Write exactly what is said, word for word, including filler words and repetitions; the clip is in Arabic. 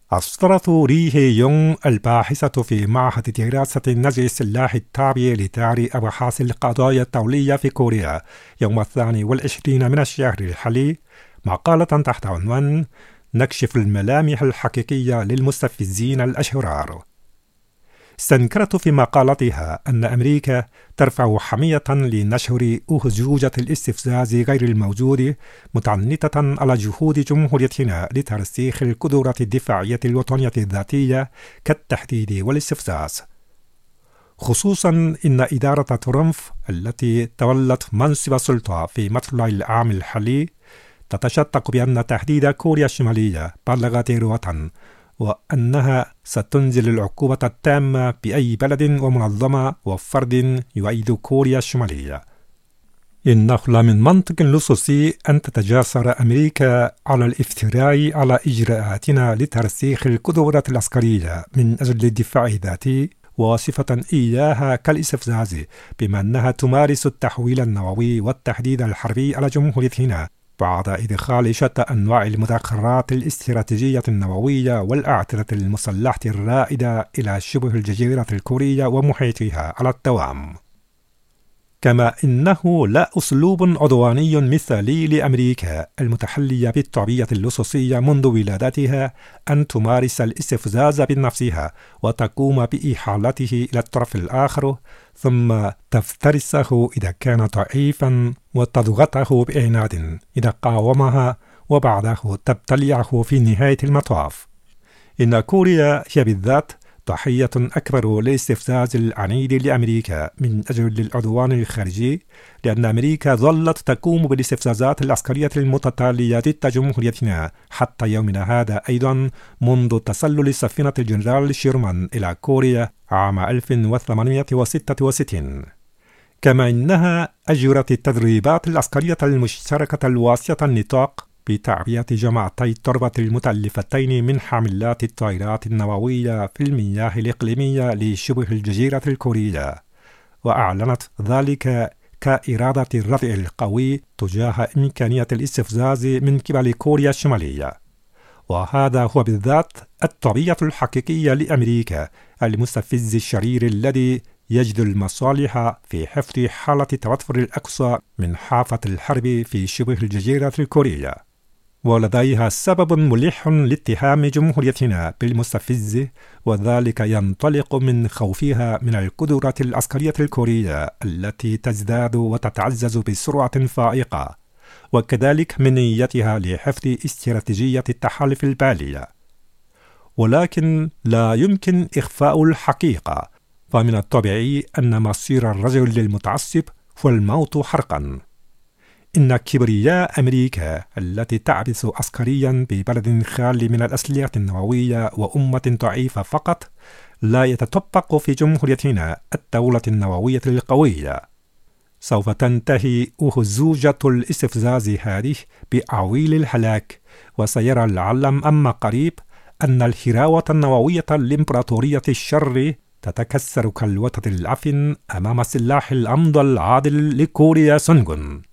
أصدرت ري هي يونغ الباحثة في معهد دراسة النزع السلاحي التابع لدار أبحاث القضايا الدولية في كوريا يوم الثاني والعشرين من الشهر الحالي مقالة تحت عنوان نكشف الملامح الحقيقية للمستفزين الأشرار. استنكرت في مقالتها أن أمريكا ترفع حمية لنشر أهجوجة الاستفزاز غير الموجود متعنتة على جهود جمهوريتنا لترسيخ القدرة الدفاعية الوطنية الذاتية كالتحديد والاستفزاز، خصوصا إن إدارة ترامب التي تولت منصب السلطة في مطلع العام الحالي تتشتق بأن تهديد كوريا الشمالية بلغ ذروة، وأنها ستنزل العقوبة التامة بأي بلد ومنظمة وفرد يؤيد كوريا الشمالية. إنه لا من منطق لصوصي أن تتجاسر أمريكا على الافتراء على إجراءاتنا لترسيخ القدرة العسكرية من أجل الدفاع الذاتي، واصفة إياها كالاستفزاز بما أنها تمارس التحويل النووي والتهديد الحربي على جمهوريتنا بعد إدخال شتى أنواع المدخرات الاستراتيجية النووية والأعتدة المسلحة الرائدة إلى شبه الجزيرة الكورية ومحيطها على الدوام. كما إنه لا أسلوب عدواني مثالي لأمريكا المتحلية بالطبيعة اللصوصية منذ ولادتها أن تمارس الاستفزاز بنفسها وتقوم بإحالته إلى الطرف الآخر ثم تفترسه إذا كان ضعيفا وتضغطه بعناد إذا قاومها وبعده تبتلعه في نهاية المطاف. إن كوريا هي بالذات ضحية أكبر للاستفزاز العنيد لأمريكا من أجل العدوان الخارجي، لأن أمريكا ظلت تقوم بالاستفزازات العسكرية المتتالية ضد جمهوريتنا حتى يومنا هذا أيضا منذ تسلل سفينة الجنرال شيرمان إلى كوريا عام ألف وثمانمائة وستة وستين. كما إنها أجرت التدريبات العسكرية المشتركة الواسعة النطاق بتعبئة جماعتي التربة المتألفتين من حاملات الطائرات النووية في المياه الإقليمية لشبه الجزيرة الكورية، وأعلنت ذلك كإرادة الردع القوي تجاه إمكانية الاستفزاز من قبل كوريا الشمالية. وهذا هو بالذات الطبيعة الحقيقية لأمريكا المستفز الشرير الذي يجد المصالح في حفظ حالة التوتر الأقصى من حافة الحرب في شبه الجزيرة الكورية، ولديها سبب ملح لاتهام جمهوريتنا بالمستفز، وذلك ينطلق من خوفها من القدرة العسكرية الكورية التي تزداد وتتعزز بسرعة فائقة، وكذلك من نيتها لحفظ استراتيجية التحالف البالية. ولكن لا يمكن إخفاء الحقيقة، فمن الطبيعي أن مصير الرجل المتعصب هو الموت حرقا. إن كبرياء أمريكا التي تعبث عسكريا ببلد خالي من الأسلحة النووية وأمة ضعيفة فقط لا يتطبق في جمهوريتنا الدولة النووية القوية. سوف تنتهي أهزوجة الاستفزاز هذه بأعويل الهلاك، وسيرى العالم أما قريب أن الهراوة النووية الإمبراطورية الشر تتكسر كالوتد العفن أمام السلاح الأمضى العادل لكوريا سونغون.